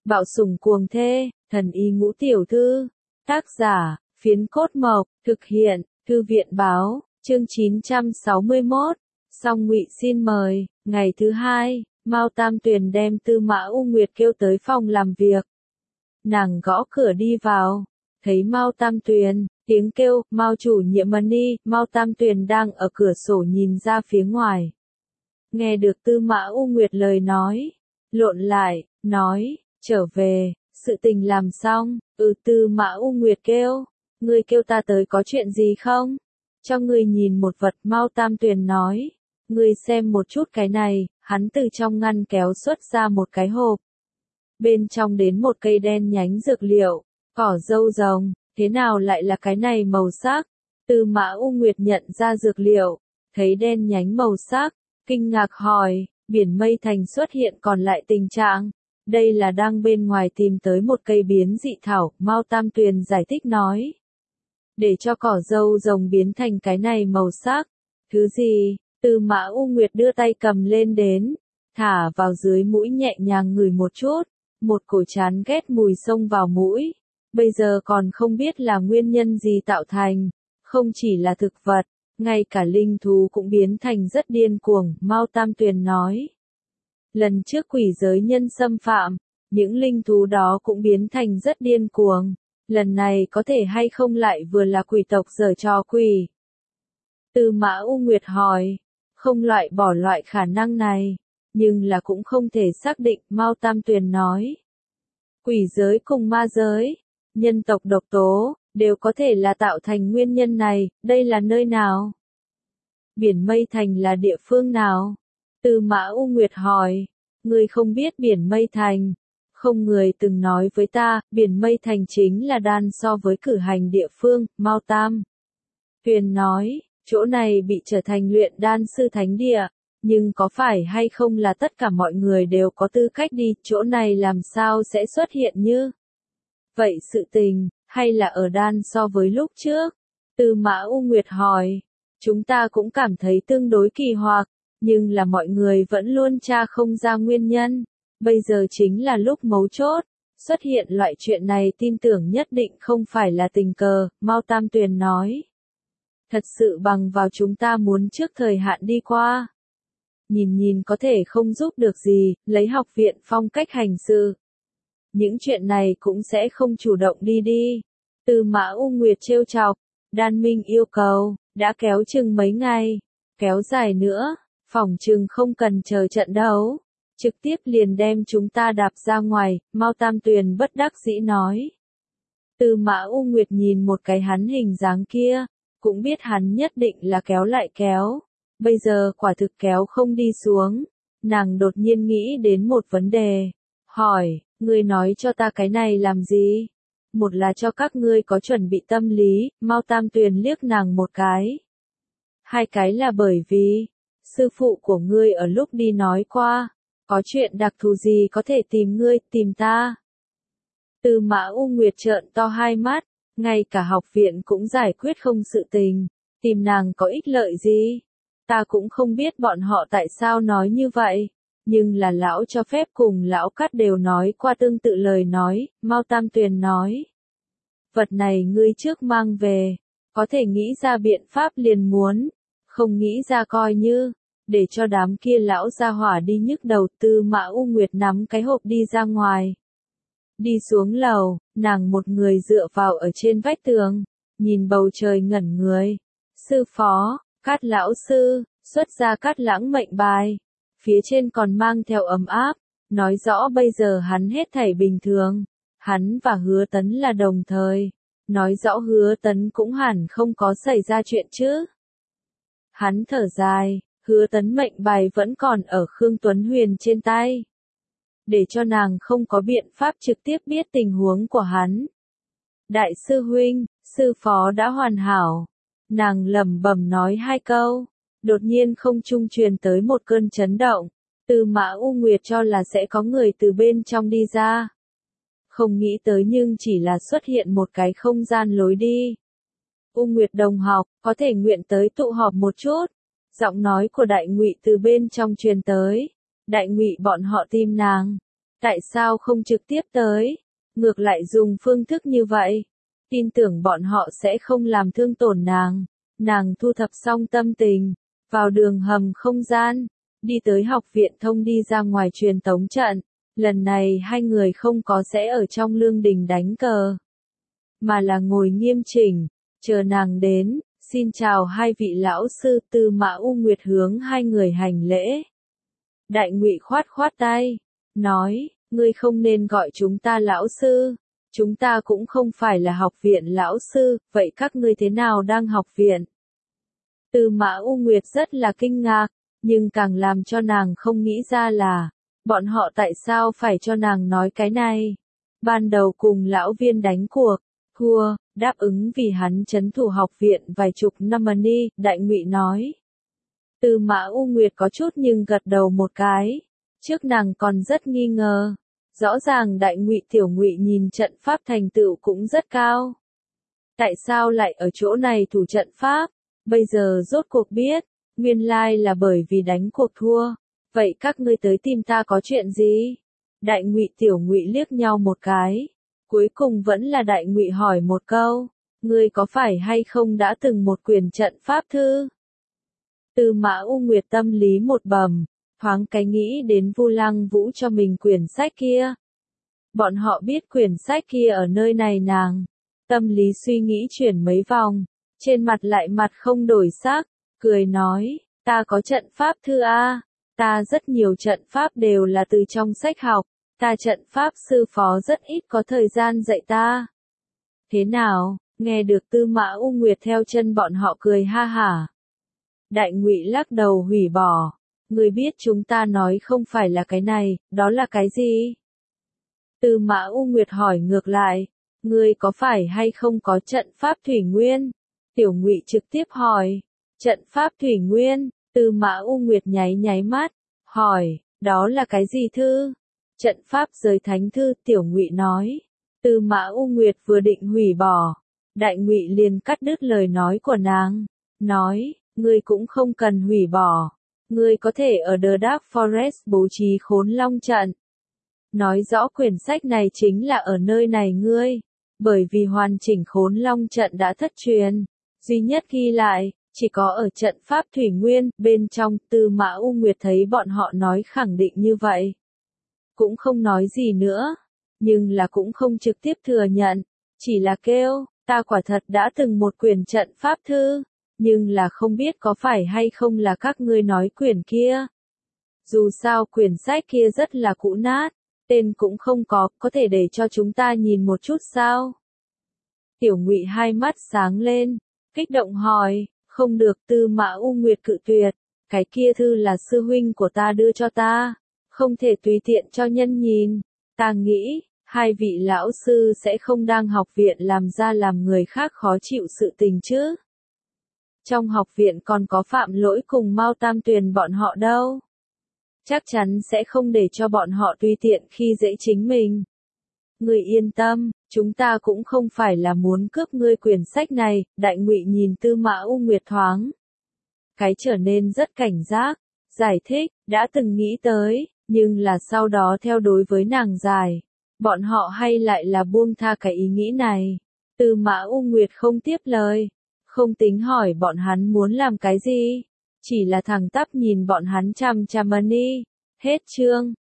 Bạo sủng cuồng thê, thần y ngũ tiểu thư. Tác giả, Phiến Cốt Mộc, thực hiện, Thư viện báo, chương 961. Song Ngụy xin mời, ngày thứ hai, Mao Tam Tuyền đem Tư Mã U Nguyệt kêu tới phòng làm việc. Nàng gõ cửa đi vào, thấy Mao Tam Tuyền, tiếng kêu, Mao chủ nhiệm Mani, Mao Tam Tuyền đang ở cửa sổ nhìn ra phía ngoài. Nghe được Tư Mã U Nguyệt lời nói, lộn lại, nói, trở về, sự tình làm xong, Tư Mã U Nguyệt kêu, ngươi kêu ta tới có chuyện gì không? Cho ngươi nhìn một vật, Mao Tam Tuyền nói, ngươi xem một chút cái này, hắn từ trong ngăn kéo xuất ra một cái hộp. Bên trong đến một cây đen nhánh dược liệu, cỏ dâu rồng, thế nào lại là cái này màu sắc? Tư Mã U Nguyệt nhận ra dược liệu, thấy đen nhánh màu sắc, kinh ngạc hỏi, biển mây thành xuất hiện còn lại tình trạng. Đây là đang bên ngoài tìm tới một cây biến dị thảo, Mao Tam Tuyền giải thích nói. Để cho cỏ dâu rồng biến thành cái này màu sắc. Thứ gì? Tư Mã U Nguyệt đưa tay cầm lên đến, thả vào dưới mũi nhẹ nhàng ngửi một chút, một cổ chán ghét mùi xông vào mũi. Bây giờ còn không biết là nguyên nhân gì tạo thành, không chỉ là thực vật, ngay cả linh thú cũng biến thành rất điên cuồng, Mao Tam Tuyền nói. Lần trước quỷ giới nhân xâm phạm, những linh thú đó cũng biến thành rất điên cuồng. Lần này có thể hay không lại vừa là quỷ tộc giở trò quỷ? Tư Mã U Nguyệt hỏi, không loại bỏ loại khả năng này, nhưng là cũng không thể xác định, Mao Tam Tuyền nói. Quỷ giới cùng ma giới, nhân tộc độc tố, đều có thể là tạo thành nguyên nhân này, đây là nơi nào? Biển Mây Thành là địa phương nào? Tư Mã U Nguyệt hỏi, ngươi không biết Biển Mây Thành, không người từng nói với ta, Biển Mây Thành chính là đan so với cử hành địa phương, Mao Tam Tuyền nói, chỗ này bị trở thành luyện đan sư thánh địa, nhưng có phải hay không là tất cả mọi người đều có tư cách đi, chỗ này làm sao sẽ xuất hiện như vậy sự tình, hay là ở đan so với lúc trước? Tư Mã U Nguyệt hỏi, chúng ta cũng cảm thấy tương đối kỳ hoặc, nhưng là mọi người vẫn luôn tra không ra nguyên nhân. Bây giờ chính là lúc mấu chốt, xuất hiện loại chuyện này tin tưởng nhất định không phải là tình cờ, Mao Tam Tuyền nói. Thật sự bằng vào chúng ta muốn trước thời hạn đi qua. Nhìn có thể không giúp được gì, lấy học viện phong cách hành sự. Những chuyện này cũng sẽ không chủ động đi. Tư Mã U Nguyệt trêu chọc, Đan Minh yêu cầu, đã kéo chừng mấy ngày, kéo dài nữa, phỏng chừng không cần chờ trận đấu. Trực tiếp liền đem chúng ta đạp ra ngoài, Mao Tam Tuyền bất đắc dĩ nói. Tư Mã U Nguyệt nhìn một cái hắn hình dáng kia, cũng biết hắn nhất định là kéo lại kéo. Bây giờ quả thực kéo không đi xuống. Nàng đột nhiên nghĩ đến một vấn đề. Hỏi, ngươi nói cho ta cái này làm gì? Một là cho các ngươi có chuẩn bị tâm lý, Mao Tam Tuyền liếc nàng một cái. Hai cái là bởi vì, sư phụ của ngươi ở lúc đi nói qua, có chuyện đặc thù gì có thể tìm ngươi, tìm ta. Tư Mã U Nguyệt trợn to hai mắt, ngay cả học viện cũng giải quyết không sự tình, tìm nàng có ích lợi gì. Ta cũng không biết bọn họ tại sao nói như vậy, nhưng là lão cho phép cùng lão Cát đều nói qua tương tự lời nói, Mao Tam Tuyền nói. Vật này ngươi trước mang về, có thể nghĩ ra biện pháp liền muốn, không nghĩ ra coi như, để cho đám kia lão gia hỏa đi nhức đầu. Tư Mã U Nguyệt nắm cái hộp đi ra ngoài. Đi xuống lầu, nàng một người dựa vào ở trên vách tường, nhìn bầu trời ngẩn người. Sư phó, Cát lão sư, xuất ra Cát lãng mệnh bài. Phía trên còn mang theo ấm áp, nói rõ bây giờ hắn hết thảy bình thường. Hắn và Hứa Tấn là đồng thời, nói rõ Hứa Tấn cũng hẳn không có xảy ra chuyện chứ. Hắn thở dài, Hứa Tấn mệnh bài vẫn còn ở Khương Tuấn Huyền trên tay. Để cho nàng không có biện pháp trực tiếp biết tình huống của hắn. Đại sư huynh, sư phó đã hoàn hảo. Nàng lẩm bẩm nói hai câu. Đột nhiên không trung truyền tới một cơn chấn động. Tư Mã U Nguyệt cho là sẽ có người từ bên trong đi ra. Không nghĩ tới nhưng chỉ là xuất hiện một cái không gian lối đi. U Nguyệt đồng học, có thể nguyện tới tụ họp một chút. Giọng nói của Đại Ngụy từ bên trong truyền tới. Đại Ngụy bọn họ tìm nàng. Tại sao không trực tiếp tới, ngược lại dùng phương thức như vậy? Tin tưởng bọn họ sẽ không làm thương tổn nàng. Nàng thu thập xong tâm tình, vào đường hầm không gian, đi tới học viện thông đi ra ngoài truyền tống trận. Lần này hai người không có sẽ ở trong lương đình đánh cờ, mà là ngồi nghiêm chỉnh, chờ nàng đến. Xin chào hai vị lão sư. Tư Mã U Nguyệt hướng hai người hành lễ. Đại Ngụy khoát khoát tay, nói, ngươi không nên gọi chúng ta lão sư. Chúng ta cũng không phải là học viện lão sư, vậy các ngươi thế nào đang học viện? Tư Mã U Nguyệt rất là kinh ngạc, nhưng càng làm cho nàng không nghĩ ra là, bọn họ tại sao phải cho nàng nói cái này. Ban đầu cùng lão viên đánh cuộc, thua, đáp ứng vì hắn trấn thủ học viện vài chục năm money, Đại Ngụy nói. Tư Mã U Nguyệt có chút nhưng gật đầu một cái, trước nàng còn rất nghi ngờ. Rõ ràng Đại Ngụy Tiểu Ngụy nhìn trận pháp thành tựu cũng rất cao. Tại sao lại ở chỗ này thủ trận pháp? Bây giờ rốt cuộc biết, nguyên lai là bởi vì đánh cuộc thua. Vậy các ngươi tới tìm ta có chuyện gì? Đại Ngụy Tiểu Ngụy liếc nhau một cái. Cuối cùng vẫn là Đại Ngụy hỏi một câu, ngươi có phải hay không đã từng một quyển trận pháp thư? Tư Mã U Nguyệt tâm lý một bầm, thoáng cái nghĩ đến Vu Lăng Vũ cho mình quyển sách kia. Bọn họ biết quyển sách kia ở nơi này nàng. Tâm lý suy nghĩ chuyển mấy vòng, trên mặt lại mặt không đổi sắc, cười nói, ta có trận pháp thư a, ta rất nhiều trận pháp đều là từ trong sách học, ta trận pháp sư phó rất ít có thời gian dạy ta. Thế nào, nghe được Tư Mã U Nguyệt theo chân bọn họ cười ha hả. Đại Ngụy lắc đầu hủy bỏ, ngươi biết chúng ta nói không phải là cái này, đó là cái gì? Tư Mã U Nguyệt hỏi ngược lại, ngươi có phải hay không có trận pháp thủy nguyên? Tiểu Ngụy trực tiếp hỏi, trận pháp thủy nguyên. Tư Mã U Nguyệt nháy nháy mắt, hỏi, đó là cái gì thư? Trận pháp giới thánh thư. Tiểu Ngụy nói. Tư Mã U Nguyệt vừa định hủy bỏ, Đại Ngụy liền cắt đứt lời nói của nàng, nói, ngươi cũng không cần hủy bỏ, ngươi có thể ở The Dark Forest bố trí Khốn Long trận. Nói rõ quyển sách này chính là ở nơi này ngươi, bởi vì hoàn chỉnh Khốn Long trận đã thất truyền, duy nhất ghi lại, chỉ có ở trận pháp thủy nguyên. Bên trong. Tư Mã U Nguyệt thấy bọn họ nói khẳng định như vậy, cũng không nói gì nữa, nhưng là cũng không trực tiếp thừa nhận, chỉ là kêu, ta quả thật đã từng một quyển trận pháp thư, nhưng là không biết có phải hay không là các ngươi nói quyển kia. Dù sao quyển sách kia rất là cũ nát, tên cũng không có thể để cho chúng ta nhìn một chút sao? Tiểu Ngụy hai mắt sáng lên, kích động hỏi, không được. Tư Mã U Nguyệt cự tuyệt, cái kia thư là sư huynh của ta đưa cho ta, không thể tùy tiện cho nhân nhìn. Ta nghĩ, hai vị lão sư sẽ không đang học viện làm ra làm người khác khó chịu sự tình chứ. Trong học viện còn có Phạm Lỗi cùng Mao Tam Tuyền bọn họ đâu. Chắc chắn sẽ không để cho bọn họ tùy tiện khi dễ chính mình. Ngươi yên tâm, chúng ta cũng không phải là muốn cướp ngươi quyển sách này. Đại Ngụy nhìn Tư Mã U Nguyệt thoáng cái trở nên rất cảnh giác, giải thích, đã từng nghĩ tới, nhưng là sau đó theo đối với nàng giải, bọn họ hay lại là buông tha cái ý nghĩ này. Tư Mã U Nguyệt không tiếp lời, không tính hỏi bọn hắn muốn làm cái gì, chỉ là thẳng tắp nhìn bọn hắn chằm chằm money. Hết chương.